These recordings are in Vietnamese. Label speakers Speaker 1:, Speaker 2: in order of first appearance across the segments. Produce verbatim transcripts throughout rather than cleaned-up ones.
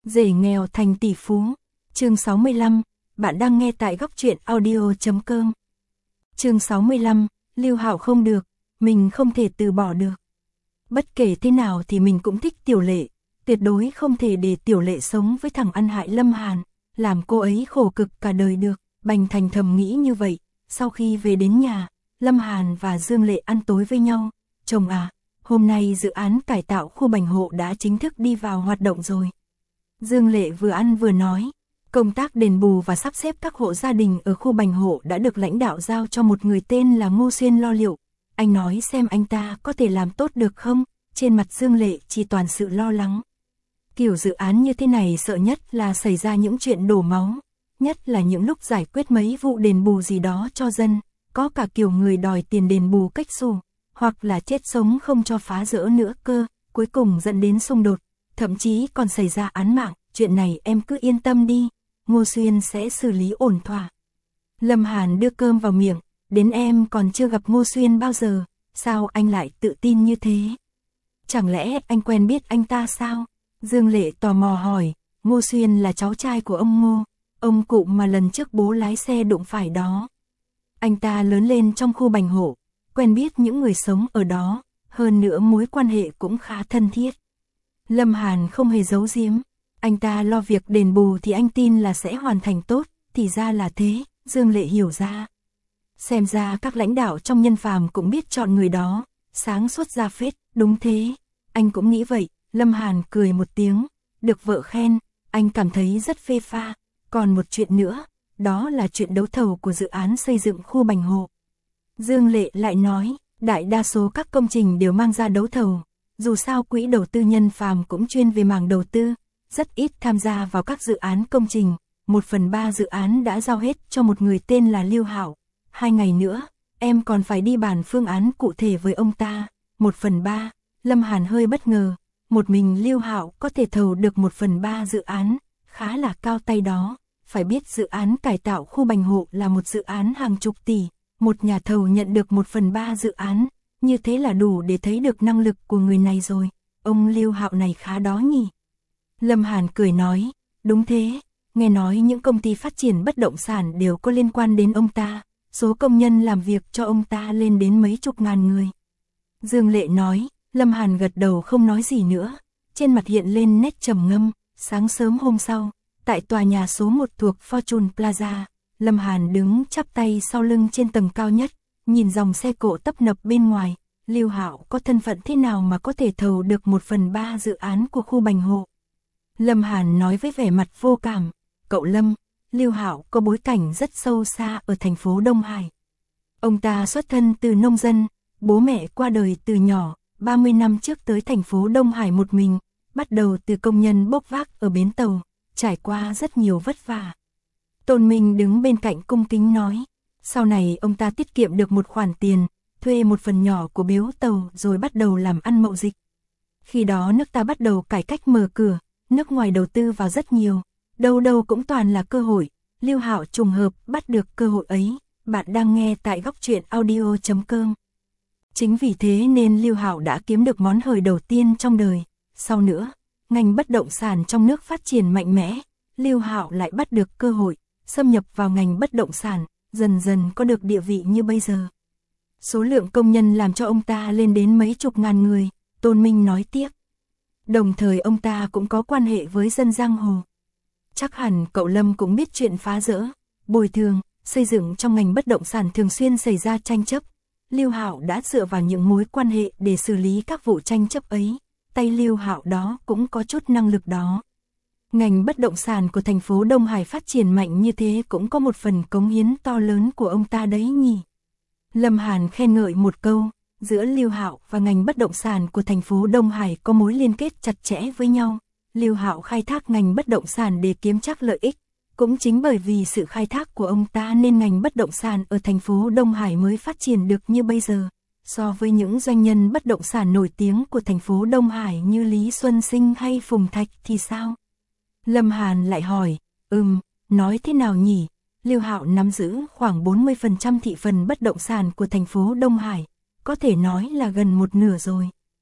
Speaker 1: Rể nghèo thành tỷ phú. Chương sáu mươi lăm, bạn đang nghe tại góc truyện audio chấm com. Chương sáu mươi lăm, Lưu Hạo không được, mình không thể từ bỏ được. Bất kể thế nào thì mình cũng thích Tiểu Lệ, tuyệt đối không thể để Tiểu Lệ sống với thằng ăn hại Lâm Hàn, làm cô ấy khổ cực cả đời được. Bành Thành thầm nghĩ như vậy, sau khi về đến nhà, Lâm Hàn và Dương Lệ ăn tối với nhau. Chồng à, hôm nay dự án cải tạo khu Bành Hộ đã chính thức đi vào hoạt động rồi. Dương Lệ vừa ăn vừa nói, công tác đền bù và sắp xếp các hộ gia đình ở khu Bành Hộ đã được lãnh đạo giao cho một người tên là Ngô Xuyên lo liệu. Anh nói xem anh ta có thể làm tốt được không? Trên mặt Dương Lệ chỉ toàn sự lo lắng. Kiểu dự án như thế này sợ nhất là xảy ra những chuyện đổ máu, nhất là những lúc giải quyết mấy vụ đền bù gì đó cho dân, có cả kiểu người đòi tiền đền bù cách xù, hoặc là chết sống không cho phá rỡ nữa cơ, cuối cùng dẫn đến xung đột, thậm chí còn xảy ra án mạng. Chuyện này em cứ yên tâm đi, Ngô Xuyên sẽ xử lý ổn thỏa. Lâm Hàn đưa cơm vào miệng, đến em còn chưa gặp Ngô Xuyên bao giờ, sao anh lại tự tin như thế? Chẳng lẽ anh quen biết anh ta sao? Dương Lệ tò mò hỏi. Ngô Xuyên là cháu trai của ông Ngô, ông cụ mà lần trước bố lái xe đụng phải đó. Anh ta lớn lên trong khu Bành Hộ, quen biết những người sống ở đó, hơn nữa mối quan hệ cũng khá thân thiết. Lâm Hàn không hề giấu giếm, anh ta lo việc đền bù thì anh tin là sẽ hoàn thành tốt, thì ra là thế. Dương Lệ hiểu ra. Xem ra các lãnh đạo trong Nhân Phàm cũng biết chọn người đó, sáng suốt ra phết. Đúng thế, anh cũng nghĩ vậy. Lâm Hàn cười một tiếng, được vợ khen, anh cảm thấy rất phê pha. Còn một chuyện nữa, đó là chuyện đấu thầu của dự án xây dựng khu Bành Hộ. Dương Lệ lại nói, đại đa số các công trình đều mang ra đấu thầu, dù sao quỹ đầu tư Nhân Phàm cũng chuyên về mảng đầu tư, rất ít tham gia vào các dự án công trình. Một phần ba dự án đã giao hết cho một người tên là Lưu Hạo. Hai ngày nữa, em còn phải đi bàn phương án cụ thể với ông ta. Một phần ba, Lâm Hàn hơi bất ngờ, một mình Lưu Hạo có thể thầu được một phần ba dự án, khá là cao tay đó. Phải biết dự án cải tạo khu Bành Hộ là một dự án hàng chục tỷ, một nhà thầu nhận được một phần ba dự án, như thế là đủ để thấy được năng lực của người này rồi. Ông Lưu Hạo này khá đó nhỉ? Lâm Hàn cười nói, đúng thế, nghe nói những công ty phát triển bất động sản đều có liên quan đến ông ta, số công nhân làm việc cho ông ta lên đến mấy chục ngàn người. Dương Lệ nói. Lâm Hàn gật đầu không nói gì nữa, trên mặt hiện lên nét trầm ngâm. Sáng sớm hôm sau, tại tòa nhà số một thuộc Fortune Plaza, Lâm Hàn đứng chắp tay sau lưng trên tầng cao nhất, nhìn dòng xe cộ tấp nập bên ngoài. Lưu Hạo có thân phận thế nào mà có thể thầu được một phần ba dự án của khu Bành Hộ? Lâm Hàn nói với vẻ mặt vô cảm, cậu Lâm, Lưu Hạo có bối cảnh rất sâu xa ở thành phố Đông Hải. Ông ta xuất thân từ nông dân, bố mẹ qua đời từ nhỏ. ba mươi năm trước tới thành phố Đông Hải một mình, bắt đầu từ công nhân bốc vác ở bến tàu, trải qua rất nhiều vất vả. Tôn Minh đứng bên cạnh cung kính nói, sau này ông ta tiết kiệm được một khoản tiền, thuê một phần nhỏ của bến tàu rồi bắt đầu làm ăn mậu dịch. Khi đó nước ta bắt đầu cải cách mở cửa, nước ngoài đầu tư vào rất nhiều, đâu đâu cũng toàn là cơ hội. Lưu Hạo trùng hợp bắt được cơ hội ấy. Bạn đang nghe tại góc truyện audio chấm com. Chính vì thế nên Lưu Hạo đã kiếm được món hời đầu tiên trong đời. Sau nữa, ngành bất động sản trong nước phát triển mạnh mẽ, Lưu Hạo lại bắt được cơ hội, xâm nhập vào ngành bất động sản, dần dần có được địa vị như bây giờ. Số lượng công nhân làm cho ông ta lên đến mấy chục ngàn người, Tôn Minh nói tiếp. Đồng thời ông ta cũng có quan hệ với dân giang hồ. Chắc hẳn cậu Lâm cũng biết chuyện phá rỡ, bồi thường, xây dựng trong ngành bất động sản thường xuyên xảy ra tranh chấp. Lưu Hạo đã dựa vào những mối quan hệ để xử lý các vụ tranh chấp ấy, tay Lưu Hạo đó cũng có chút năng lực đó. Ngành bất động sản của thành phố Đông Hải phát triển mạnh như thế cũng có một phần cống hiến to lớn của ông ta đấy nhỉ. Lâm Hàn khen ngợi một câu, giữa Lưu Hạo và ngành bất động sản của thành phố Đông Hải có mối liên kết chặt chẽ với nhau. Lưu Hạo khai thác ngành bất động sản để kiếm chắc lợi ích. Cũng chính bởi vì sự khai thác của ông ta nên ngành bất động sản ở thành phố Đông Hải mới phát triển được như bây giờ. So với những doanh nhân bất động sản nổi tiếng của thành phố Đông Hải như Lý Xuân Sinh hay Phùng Thạch thì sao? Lâm Hàn lại hỏi, ừm, nói thế nào nhỉ? Lưu Hạo nắm giữ khoảng bốn mươi phần trăm thị phần bất động sản của thành phố Đông Hải, có thể nói là gần một nửa rồi.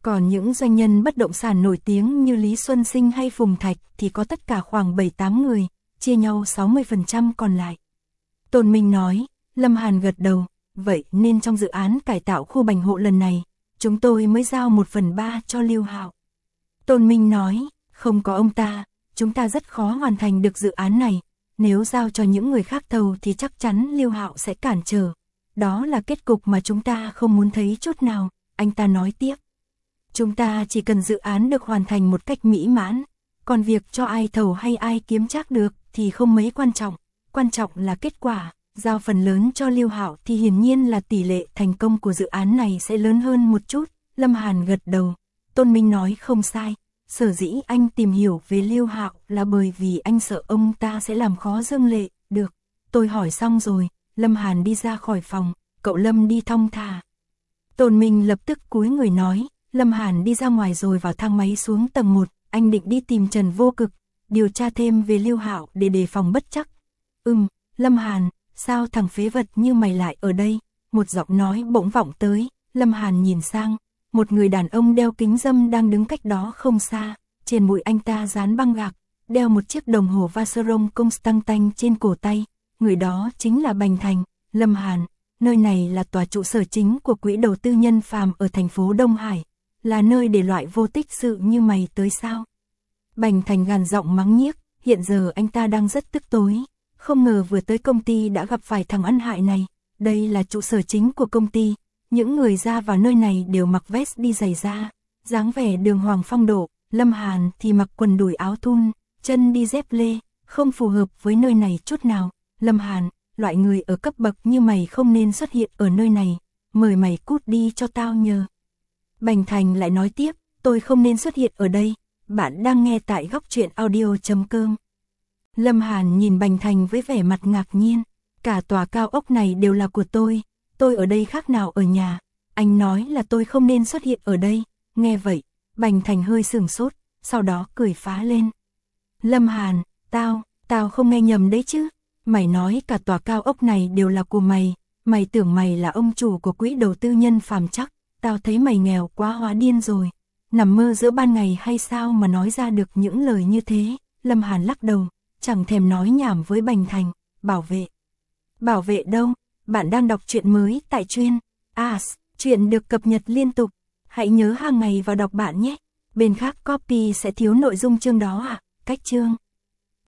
Speaker 1: Còn những doanh nhân bất động sản nổi tiếng như Lý Xuân Sinh hay Phùng Thạch thì có tất cả khoảng bảy tám người, chia nhau sáu mươi phần trăm còn lại. Tôn Minh nói, Lâm Hàn gật đầu, vậy nên trong dự án cải tạo khu Bành Hộ lần này, chúng tôi mới giao một phần ba cho Lưu Hạo. Tôn Minh nói, không có ông ta, chúng ta rất khó hoàn thành được dự án này, nếu giao cho những người khác thầu thì chắc chắn Lưu Hạo sẽ cản trở. Đó là kết cục mà chúng ta không muốn thấy chút nào, anh ta nói tiếp. Chúng ta chỉ cần dự án được hoàn thành một cách mỹ mãn, còn việc cho ai thầu hay ai kiếm trác được thì không mấy quan trọng, quan trọng là kết quả. Giao phần lớn cho Lưu Hạo thì hiển nhiên là tỷ lệ thành công của dự án này sẽ lớn hơn một chút. Lâm Hàn gật đầu. Tôn Minh nói không sai. Sở dĩ anh tìm hiểu về Lưu Hạo là bởi vì anh sợ ông ta sẽ làm khó Dương Lệ. Được, tôi hỏi xong rồi. Lâm Hàn đi ra khỏi phòng. Cậu Lâm đi thong thả. Tôn Minh lập tức cúi người nói. Lâm Hàn đi ra ngoài rồi vào thang máy xuống tầng một. Anh định đi tìm Trần Vô Cực, điều tra thêm về Lưu Hạo để đề phòng bất trắc. Ừm, Lâm Hàn. Sao thằng phế vật như mày lại ở đây? Một giọng nói bỗng vọng tới, Lâm Hàn nhìn sang, một người đàn ông đeo kính râm đang đứng cách đó không xa, trên mũi anh ta dán băng gạc, đeo một chiếc đồng hồ Vacheron Constantin trên cổ tay, người đó chính là Bành Thành. Lâm Hàn, nơi này là tòa trụ sở chính của quỹ đầu tư nhân phàm ở thành phố Đông Hải, là nơi để loại vô tích sự như mày tới sao? Bành Thành gằn giọng mắng nhiếc, hiện giờ anh ta đang rất tức tối. Không ngờ vừa tới công ty đã gặp phải thằng ăn hại này, đây là trụ sở chính của công ty, những người ra vào nơi này đều mặc vest đi giày da, dáng vẻ đường hoàng phong độ. Lâm Hàn thì mặc quần đùi áo thun, chân đi dép lê, không phù hợp với nơi này chút nào. Lâm Hàn, loại người ở cấp bậc như mày không nên xuất hiện ở nơi này, mời mày cút đi cho tao nhờ. Bành Thành lại nói tiếp, tôi không nên xuất hiện ở đây, bạn đang nghe tại góc truyện audio chấm com. Lâm Hàn nhìn Bành Thành với vẻ mặt ngạc nhiên, cả tòa cao ốc này đều là của tôi, tôi ở đây khác nào ở nhà, anh nói là tôi không nên xuất hiện ở đây. Nghe vậy, Bành Thành hơi sửng sốt, sau đó cười phá lên. Lâm Hàn, tao, tao không nghe nhầm đấy chứ, mày nói cả tòa cao ốc này đều là của mày, mày tưởng mày là ông chủ của quỹ đầu tư nhân phàm chắc, tao thấy mày nghèo quá hóa điên rồi, nằm mơ giữa ban ngày hay sao mà nói ra được những lời như thế. Lâm Hàn lắc đầu, chẳng thèm nói nhảm với Bành Thành. Bảo vệ. Bảo vệ đâu? Bạn đang đọc truyện mới tại Chuyên As, truyện được cập nhật liên tục. Hãy nhớ hàng ngày vào đọc bạn nhé. Bên khác copy sẽ thiếu nội dung chương đó à? Cách chương.